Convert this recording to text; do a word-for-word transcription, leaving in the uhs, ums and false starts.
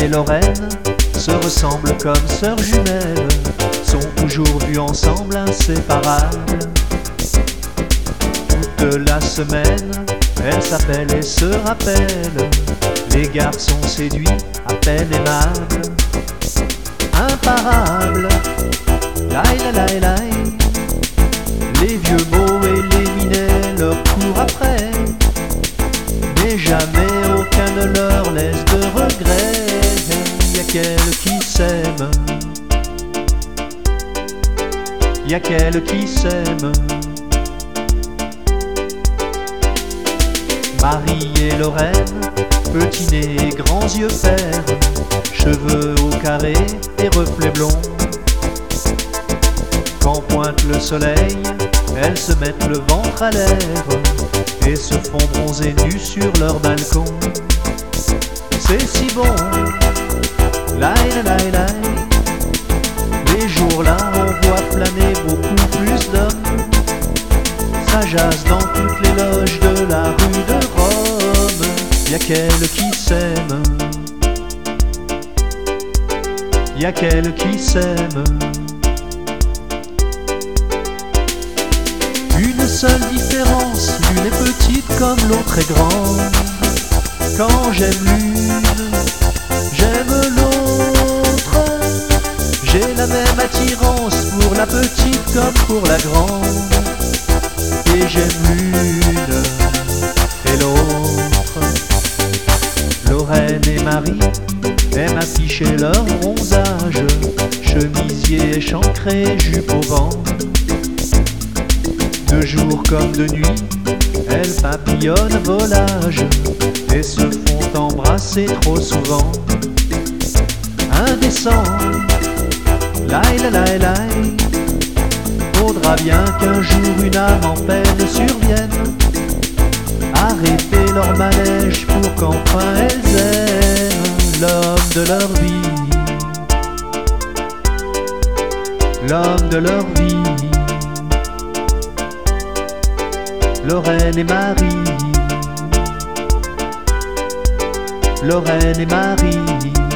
Lorraine se ressemblent comme sœurs jumelles, sont toujours vues ensemble, inséparables. Toute la semaine, elles s'appellent et se rappellent, les garçons séduits, à peine aimables, imparables. Laï, laï, laï, laï. Les vieux mots et les minets leur courent après, mais jamais aucun ne leur laisse de regret. Y'a qu'elle qui s'aime, y'a qu'elle qui s'aime. Marie et Lorraine, petit nez et grands yeux verts, cheveux au carré et reflets blonds. Quand pointe le soleil, elles se mettent le ventre à l'air et se font bronzer nus sur leur balcon. C'est si bon, laï laï laï. Les jours-là, on voit planer beaucoup plus d'hommes. Ça jase dans toutes les loges de la rue de Rome. Y'a qu'elle qui s'aime, y'a qu'elle qui s'aime. Une seule différence, l'une est petite comme l'autre est grande. Quand j'aime l'une, j'aime l'autre. J'ai la même attirance pour la petite comme pour la grande. Et j'aime l'une et l'autre. Lorraine et Marie aiment afficher leur bronzage, chemisier échancré, jupe au vent. De jour comme de nuit, elles papillonnent à volage et se font embrasser trop souvent. Indécent, laï laï laï laï. Faudra bien qu'un jour une âme en peine survienne, arrêter leur manège pour qu'enfin elles aiment l'homme de leur vie, l'homme de leur vie. Lorraine et Marie, Lorraine et Marie.